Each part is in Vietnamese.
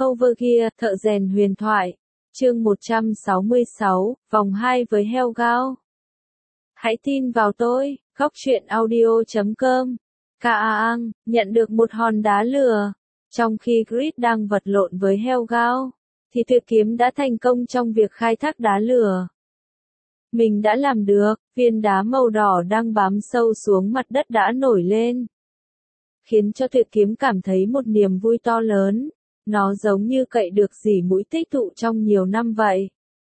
Overgear, thợ rèn huyền thoại. Chương 166, vòng 2 với Helgao. Hãy tin vào tôi, goctruyện.audio.com. Kaang nhận được một hòn đá lửa. Trong khi Grid đang vật lộn với Helgao, thì Tuyệt Kiếm đã thành công trong việc khai thác đá lửa. Mình đã làm được, viên đá màu đỏ đang bám sâu xuống mặt đất đã nổi lên, khiến cho Tuyệt Kiếm cảm thấy một niềm vui to lớn. Nó giống như cậy được rỉ mũi tích tụ trong nhiều năm vậy.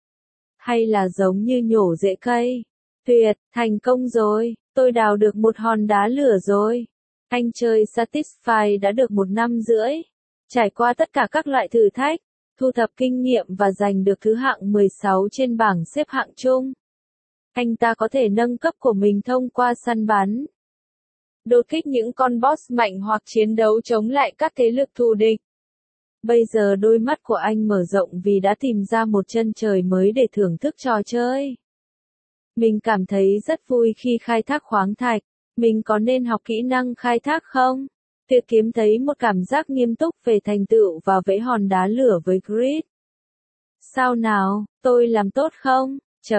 Hay là giống như nhổ rễ cây. Tuyệt, thành công rồi, tôi đào được một hòn đá lửa rồi. Anh chơi Satisfy đã được 1 năm rưỡi. Trải qua tất cả các loại thử thách, thu thập kinh nghiệm và giành được thứ hạng 16 trên bảng xếp hạng chung. Anh ta có thể nâng cấp của mình thông qua săn bắn, đột kích những con boss mạnh hoặc chiến đấu chống lại các thế lực thù địch. Bây giờ đôi mắt của anh mở rộng vì đã tìm ra một chân trời mới để thưởng thức trò chơi. Mình cảm thấy rất vui khi khai thác khoáng thạch. Mình có nên học kỹ năng khai thác không? Tuyệt Kiếm thấy một cảm giác nghiêm túc về thành tựu và vẽ hòn đá lửa với Grid. Sao nào, tôi làm tốt không?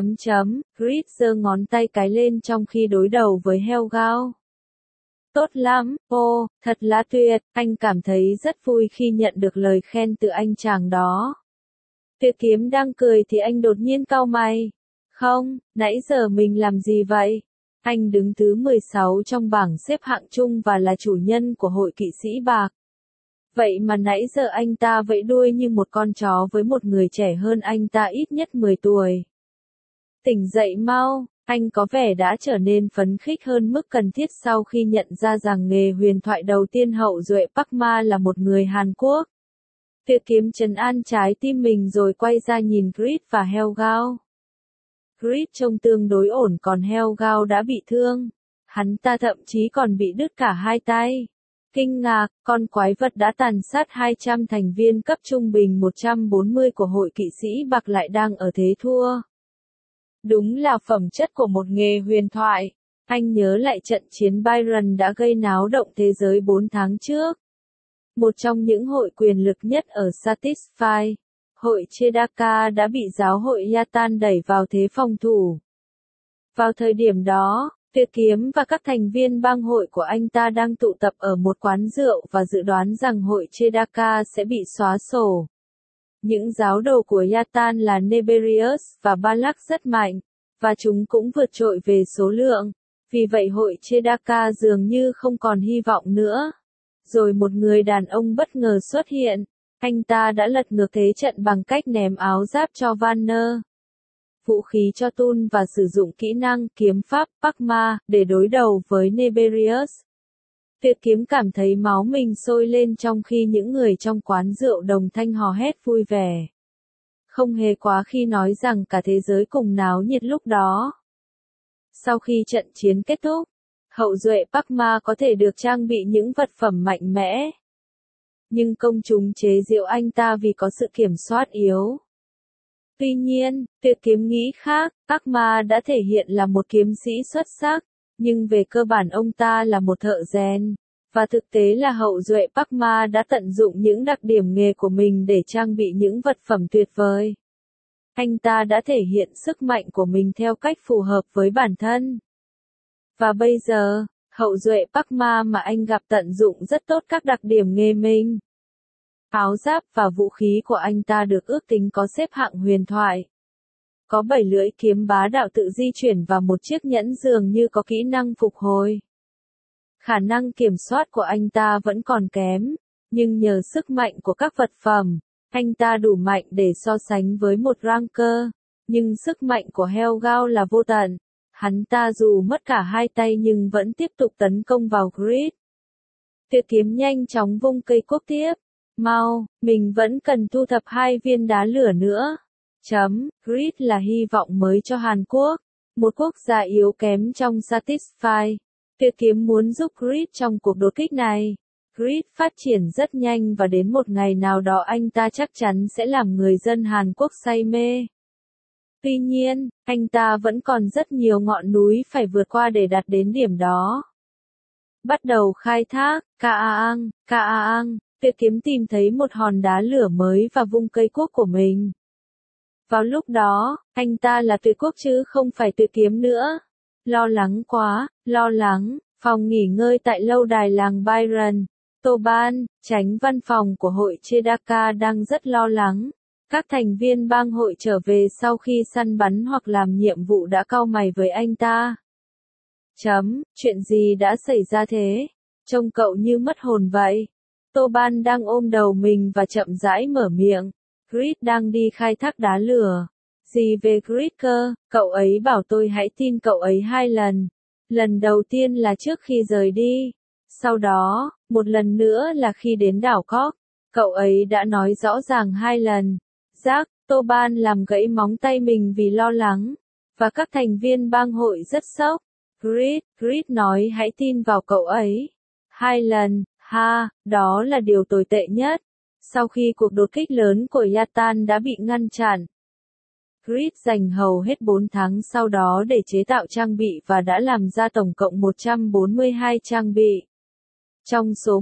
Grid giơ ngón tay cái lên trong khi đối đầu với Helgao. Tốt lắm, thật là tuyệt, anh cảm thấy rất vui khi nhận được lời khen từ anh chàng đó. Tuyệt Kiếm đang cười thì anh đột nhiên cau mày. Không, nãy giờ mình làm gì vậy? Anh đứng thứ 16 trong bảng xếp hạng chung và là chủ nhân của hội kỵ sĩ bạc. Vậy mà nãy giờ anh ta vẫy đuôi như một con chó với một người trẻ hơn anh ta ít nhất 10 tuổi. Tỉnh dậy mau. Anh có vẻ đã trở nên phấn khích hơn mức cần thiết sau khi nhận ra rằng nghề huyền thoại đầu tiên hậu duệ Park Ma là một người Hàn Quốc. Tuyệt Kiếm trấn an trái tim mình rồi quay ra nhìn Grid và Helgao. Grid trông tương đối ổn còn Helgao đã bị thương. Hắn ta thậm chí còn bị đứt cả hai tay. Kinh ngạc, con quái vật đã tàn sát 200 thành viên cấp trung bình 140 của hội kỵ sĩ bạc lại đang ở thế thua. Đúng là phẩm chất của một nghề huyền thoại. Anh nhớ lại trận chiến Byron đã gây náo động thế giới 4 tháng trước. Một trong những hội quyền lực nhất ở Satisfy, hội Chedaka đã bị giáo hội Yatan đẩy vào thế phòng thủ. Vào thời điểm đó, Tuyệt Kiếm và các thành viên bang hội của anh ta đang tụ tập ở một quán rượu và dự đoán rằng hội Chedaka sẽ bị xóa sổ. Những giáo đồ của Yatan là Neberius và Balak rất mạnh, và chúng cũng vượt trội về số lượng. Vì vậy hội Chedaka dường như không còn hy vọng nữa. Rồi một người đàn ông bất ngờ xuất hiện. Anh ta đã lật ngược thế trận bằng cách ném áo giáp cho Vanner, vũ khí cho Tun và sử dụng kỹ năng kiếm pháp Park Ma để đối đầu với Neberius. Tuyệt Kiếm cảm thấy máu mình sôi lên trong khi những người trong quán rượu đồng thanh hò hét vui vẻ. Không hề quá khi nói rằng cả thế giới cùng náo nhiệt lúc đó. Sau khi trận chiến kết thúc, hậu duệ Park Ma có thể được trang bị những vật phẩm mạnh mẽ. Nhưng công chúng chế giễu anh ta vì có sự kiểm soát yếu. Tuy nhiên, Tuyệt Kiếm nghĩ khác, Park Ma đã thể hiện là một kiếm sĩ xuất sắc. Nhưng về cơ bản ông ta là một thợ rèn, và thực tế là hậu duệ Park Ma đã tận dụng những đặc điểm nghề của mình để trang bị những vật phẩm tuyệt vời. Anh ta đã thể hiện sức mạnh của mình theo cách phù hợp với bản thân. Và bây giờ, hậu duệ Park Ma mà anh gặp tận dụng rất tốt các đặc điểm nghề mình. Áo giáp và vũ khí của anh ta được ước tính có xếp hạng huyền thoại. Có 7 lưỡi kiếm bá đạo tự di chuyển và một chiếc nhẫn dường như có kỹ năng phục hồi. Khả năng kiểm soát của anh ta vẫn còn kém, nhưng nhờ sức mạnh của các vật phẩm, anh ta đủ mạnh để so sánh với một ranker. Nhưng sức mạnh của Helgao là vô tận. Hắn ta dù mất cả hai tay nhưng vẫn tiếp tục tấn công vào Grid. Tuyệt Kiếm nhanh chóng vung cây cuốc tiếp. Mau, mình vẫn cần thu thập 2 viên đá lửa nữa. Grid là hy vọng mới cho Hàn Quốc, một quốc gia yếu kém trong Satisfy. Tuyệt Kiếm muốn giúp Grid trong cuộc đột kích này. Grid phát triển rất nhanh và đến một ngày nào đó anh ta chắc chắn sẽ làm người dân Hàn Quốc say mê. Tuy nhiên, anh ta vẫn còn rất nhiều ngọn núi phải vượt qua để đạt đến điểm đó. Bắt đầu khai thác, Kaang, Tuyệt kiếm tìm thấy một hòn đá lửa mới và vung cây cuốc của mình. Vào lúc đó, anh ta là tuyệt quốc chứ không phải tuyệt kiếm nữa. Lo lắng quá, lo lắng, phòng nghỉ ngơi tại lâu đài làng Byron. Toban, chánh văn phòng của hội Chedaka đang rất lo lắng. Các thành viên bang hội trở về sau khi săn bắn hoặc làm nhiệm vụ đã cau mày với anh ta. Chuyện gì đã xảy ra thế? Trông cậu như mất hồn vậy. Toban đang ôm đầu mình và chậm rãi mở miệng. Grid đang đi khai thác đá lửa. Gì về Grid cơ, cậu ấy bảo tôi hãy tin cậu ấy 2 lần. Lần đầu tiên là trước khi rời đi. Sau đó, một lần nữa là khi đến đảo Cork. Cậu ấy đã nói rõ ràng 2 lần. Jack, Toban làm gãy móng tay mình vì lo lắng. Và các thành viên bang hội rất sốc. Grid nói hãy tin vào cậu ấy. 2 lần, đó là điều tồi tệ nhất. Sau khi cuộc đột kích lớn của Yatan đã bị ngăn chặn, Grid dành hầu hết 4 tháng sau đó để chế tạo trang bị và đã làm ra tổng cộng 142 trang bị. Trong số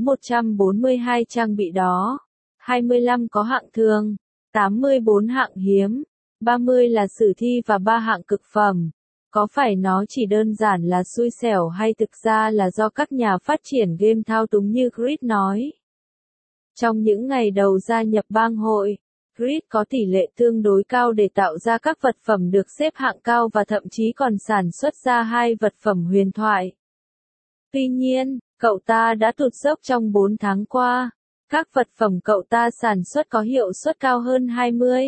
142 trang bị đó, 25 có hạng thường, 84 hạng hiếm, 30 là sử thi và 3 hạng cực phẩm. Có phải nó chỉ đơn giản là xui xẻo hay thực ra là do các nhà phát triển game thao túng như Grid nói? Trong những ngày đầu gia nhập bang hội, Grid có tỷ lệ tương đối cao để tạo ra các vật phẩm được xếp hạng cao và thậm chí còn sản xuất ra 2 vật phẩm huyền thoại. Tuy nhiên, cậu ta đã tụt dốc trong 4 tháng qua. Các vật phẩm cậu ta sản xuất có hiệu suất cao hơn 20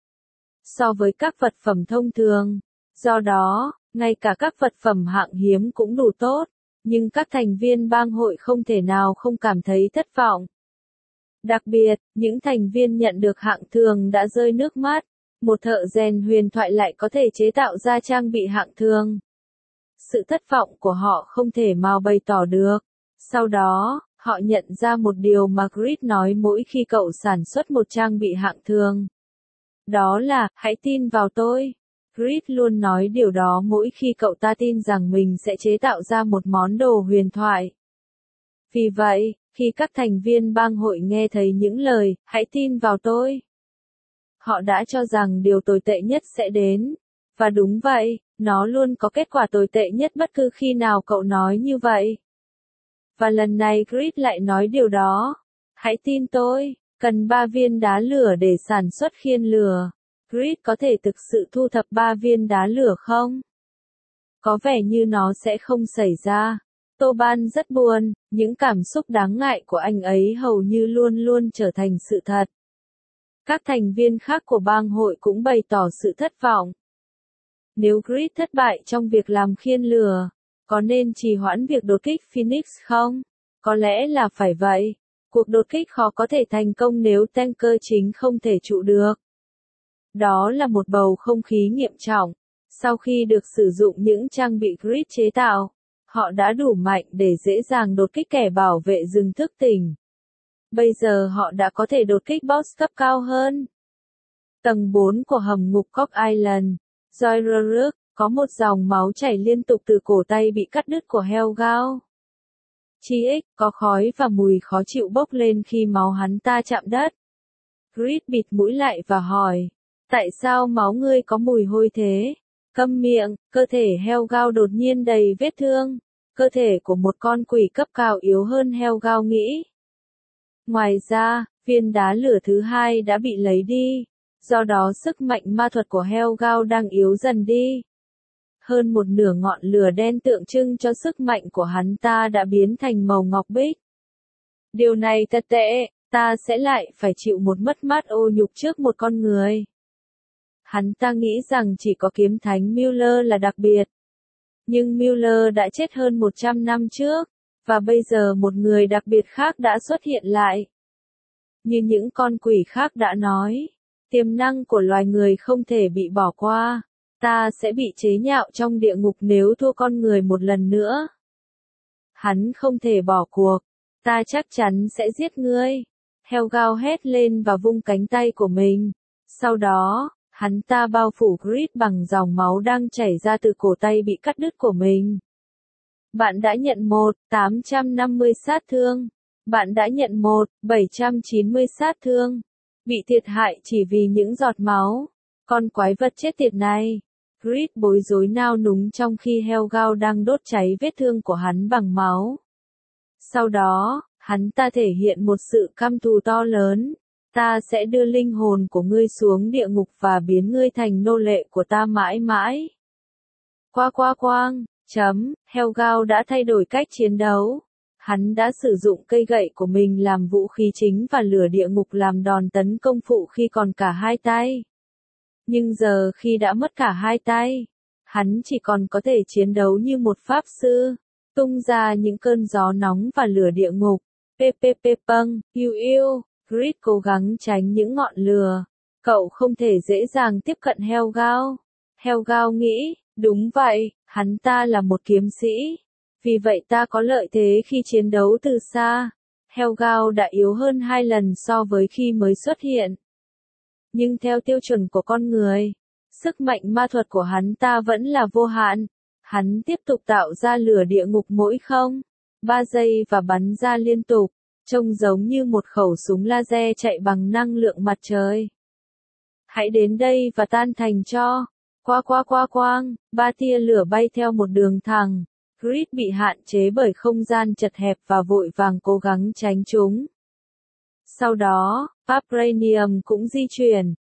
so với các vật phẩm thông thường. Do đó, ngay cả các vật phẩm hạng hiếm cũng đủ tốt, nhưng các thành viên bang hội không thể nào không cảm thấy thất vọng. Đặc biệt, những thành viên nhận được hạng thường đã rơi nước mắt. Một thợ rèn huyền thoại lại có thể chế tạo ra trang bị hạng thường. Sự thất vọng của họ không thể nào bày tỏ được. Sau đó, họ nhận ra một điều mà Grid nói mỗi khi cậu sản xuất một trang bị hạng thường. Đó là, hãy tin vào tôi. Grid luôn nói điều đó mỗi khi cậu ta tin rằng mình sẽ chế tạo ra một món đồ huyền thoại. Vì vậy, khi các thành viên bang hội nghe thấy những lời, hãy tin vào tôi, họ đã cho rằng điều tồi tệ nhất sẽ đến. Và đúng vậy, nó luôn có kết quả tồi tệ nhất bất cứ khi nào cậu nói như vậy. Và lần này Grid lại nói điều đó. Hãy tin tôi, cần 3 viên đá lửa để sản xuất khiên lửa. Grid có thể thực sự thu thập 3 viên đá lửa không? Có vẻ như nó sẽ không xảy ra. Toban rất buồn, những cảm xúc đáng ngại của anh ấy hầu như luôn luôn trở thành sự thật. Các thành viên khác của bang hội cũng bày tỏ sự thất vọng. Nếu Grid thất bại trong việc làm khiên lửa, có nên trì hoãn việc đột kích Phoenix không? Có lẽ là phải vậy. Cuộc đột kích khó có thể thành công nếu tanker chính không thể trụ được. Đó là một bầu không khí nghiêm trọng. Sau khi được sử dụng những trang bị Grid chế tạo, họ đã đủ mạnh để dễ dàng đột kích kẻ bảo vệ rừng thức tỉnh. Bây giờ họ đã có thể đột kích boss cấp cao hơn. Tầng 4 của hầm ngục Cork Island, Joyrurk, có một dòng máu chảy liên tục từ cổ tay bị cắt đứt của Helgao. Chi ích, có khói và mùi khó chịu bốc lên khi máu hắn ta chạm đất. Grid bịt mũi lại và hỏi, tại sao máu ngươi có mùi hôi thế? Câm miệng, cơ thể Helgao đột nhiên đầy vết thương. Cơ thể của một con quỷ cấp cao yếu hơn Helgao nghĩ. Ngoài ra, viên đá lửa thứ 2 đã bị lấy đi. Do đó sức mạnh ma thuật của Helgao đang yếu dần đi. Hơn một nửa ngọn lửa đen tượng trưng cho sức mạnh của hắn ta đã biến thành màu ngọc bích. Điều này thật tệ, ta sẽ lại phải chịu một mất mát ô nhục trước một con người. Hắn ta nghĩ rằng chỉ có kiếm thánh Müller là đặc biệt. Nhưng Müller đã chết hơn 100 năm trước, và bây giờ một người đặc biệt khác đã xuất hiện lại. Như những con quỷ khác đã nói, tiềm năng của loài người không thể bị bỏ qua. Ta sẽ bị chế nhạo trong địa ngục nếu thua con người một lần nữa. Hắn không thể bỏ cuộc. Ta chắc chắn sẽ giết ngươi. Helgao hét lên và vung cánh tay của mình. Sau đó, hắn ta bao phủ Grid bằng dòng máu đang chảy ra từ cổ tay bị cắt đứt của mình. Bạn đã nhận 1.850 sát thương. bạn đã nhận 790 sát thương. Bị thiệt hại chỉ vì những giọt máu. Con quái vật chết tiệt này. Creed bối rối nao núng trong khi Helgao đang đốt cháy vết thương của hắn bằng máu. Sau đó, hắn ta thể hiện một sự căm thù to lớn. Ta sẽ đưa linh hồn của ngươi xuống địa ngục và biến ngươi thành nô lệ của ta mãi mãi. Quang. Helgao đã thay đổi cách chiến đấu. Hắn đã sử dụng cây gậy của mình làm vũ khí chính và lửa địa ngục làm đòn tấn công phụ khi còn cả hai tay. Nhưng giờ khi đã mất cả hai tay, hắn chỉ còn có thể chiến đấu như một pháp sư, tung ra những cơn gió nóng và lửa địa ngục. Păng, yêu. Creed cố gắng tránh những ngọn lửa. Cậu không thể dễ dàng tiếp cận Helgao. Helgao nghĩ, đúng vậy, hắn ta là một kiếm sĩ. Vì vậy ta có lợi thế khi chiến đấu từ xa. Helgao đã yếu hơn 2 lần so với khi mới xuất hiện. Nhưng theo tiêu chuẩn của con người, sức mạnh ma thuật của hắn ta vẫn là vô hạn. Hắn tiếp tục tạo ra lửa địa ngục mỗi 3 giây và bắn ra liên tục, trông giống như một khẩu súng laser chạy bằng năng lượng mặt trời. Hãy đến đây và tan thành tro. Quang, 3 tia lửa bay theo một đường thẳng. Creed bị hạn chế bởi không gian chật hẹp và vội vàng cố gắng tránh chúng. Sau đó, Vibranium cũng di chuyển,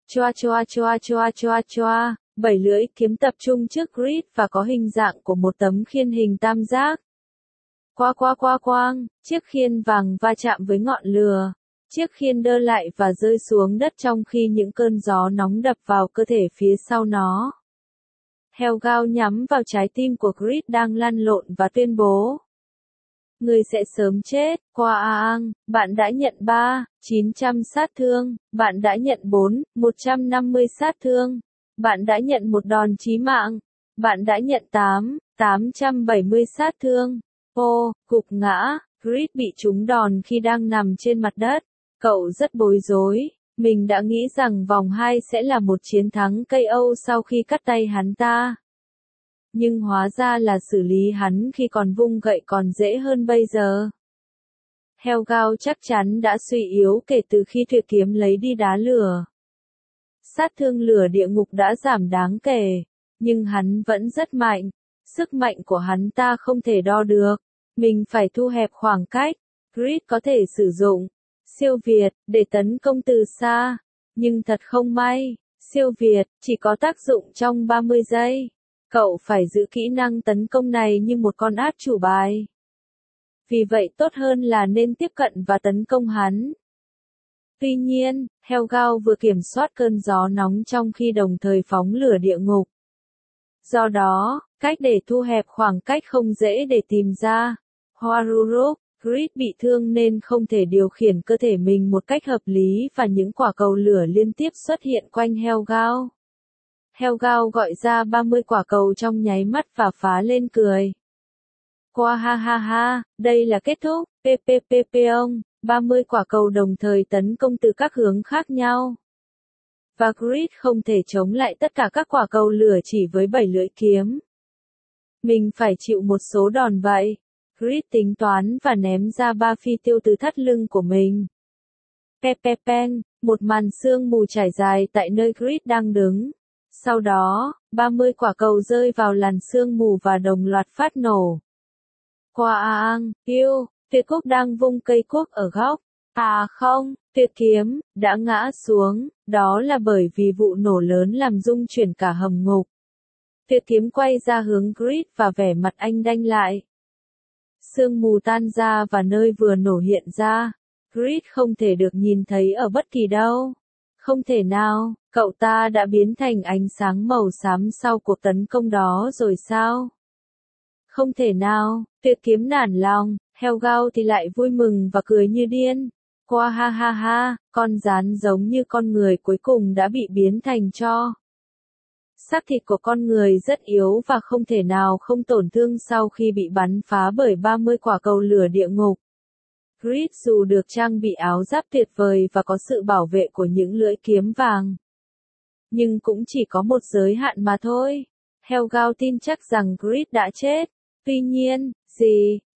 choa. 7 lưỡi kiếm tập trung trước Creed và có hình dạng của một tấm khiên hình tam giác. Quang, chiếc khiên vàng va chạm với ngọn lửa. Chiếc khiên đơ lại và rơi xuống đất trong khi những cơn gió nóng đập vào cơ thể phía sau nó. Helgao nhắm vào trái tim của Creed đang lăn lộn và tuyên bố. Ngươi sẽ sớm chết. Quang, bạn đã nhận 900 sát thương. Bạn đã nhận 150 sát thương. Bạn đã nhận một đòn chí mạng. Bạn đã nhận 870 sát thương. Gục ngã. Creed bị trúng đòn khi đang nằm trên mặt đất. Cậu rất bối rối. Mình đã nghĩ rằng vòng 2 sẽ là một chiến thắng KO sau khi cắt tay hắn ta. Nhưng hóa ra là xử lý hắn khi còn vung gậy còn dễ hơn bây giờ. Helgao chắc chắn đã suy yếu kể từ khi tuyệt kiếm lấy đi đá lửa. Sát thương lửa địa ngục đã giảm đáng kể, nhưng hắn vẫn rất mạnh. Sức mạnh của hắn ta không thể đo được. Mình phải thu hẹp khoảng cách. Creed có thể sử dụng siêu việt để tấn công từ xa, nhưng thật không may, siêu việt chỉ có tác dụng trong 30 giây. Cậu phải giữ kỹ năng tấn công này như một con át chủ bài. Vì vậy tốt hơn là nên tiếp cận và tấn công hắn. Tuy nhiên, Helgao vừa kiểm soát cơn gió nóng trong khi đồng thời phóng lửa địa ngục. Do đó, cách để thu hẹp khoảng cách không dễ để tìm ra. Waruruk, Creed bị thương nên không thể điều khiển cơ thể mình một cách hợp lý và những quả cầu lửa liên tiếp xuất hiện quanh Helgao. Helgao gọi ra 30 quả cầu trong nháy mắt và phá lên cười. Ha, đây là kết thúc. Ông, 30 quả cầu đồng thời tấn công từ các hướng khác nhau. Và Creed không thể chống lại tất cả các quả cầu lửa chỉ với 7 lưỡi kiếm. Mình phải chịu một số đòn vậy. Creed tính toán và ném ra 3 phi tiêu từ thắt lưng của mình. Peng, một màn sương mù trải dài tại nơi Creed đang đứng. Sau đó, 30 quả cầu rơi vào làn sương mù và đồng loạt phát nổ. Quang, tuyệt cúc đang vung cây cuốc ở góc. Không, tuyệt kiếm đã ngã xuống, đó là bởi vì vụ nổ lớn làm rung chuyển cả hầm ngục. Tuyệt kiếm quay ra hướng Creed và vẻ mặt anh đanh lại. Sương mù tan ra và nơi vừa nổ hiện ra. Creed không thể được nhìn thấy ở bất kỳ đâu. Không thể nào, cậu ta đã biến thành ánh sáng màu xám sau cuộc tấn công đó rồi sao? Không thể nào, tuyệt kiếm nản lòng, Helgao thì lại vui mừng và cười như điên. Ha, con rắn giống như con người cuối cùng đã bị biến thành tro. Xác thịt của con người rất yếu và không thể nào không tổn thương sau khi bị bắn phá bởi 30 quả cầu lửa địa ngục. Creed dù được trang bị áo giáp tuyệt vời và có sự bảo vệ của những lưỡi kiếm vàng, nhưng cũng chỉ có một giới hạn mà thôi. Helgao tin chắc rằng Creed đã chết. Tuy nhiên,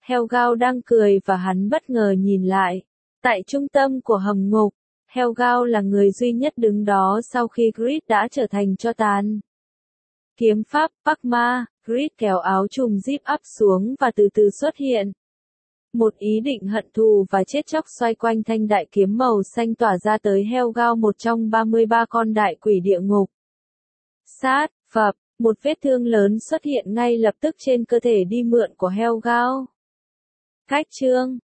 Helgao đang cười và hắn bất ngờ nhìn lại. Tại trung tâm của hầm ngục, Helgao là người duy nhất đứng đó sau khi Grid đã trở thành tro tàn. Kiếm pháp Pakma, Grid kéo áo trùm zip up xuống và từ từ xuất hiện. Một ý định hận thù và chết chóc xoay quanh thanh đại kiếm màu xanh tỏa ra tới Helgao, một trong 33 con đại quỷ địa ngục. Sát, phập, một vết thương lớn xuất hiện ngay lập tức trên cơ thể đi mượn của Helgao. Cách chương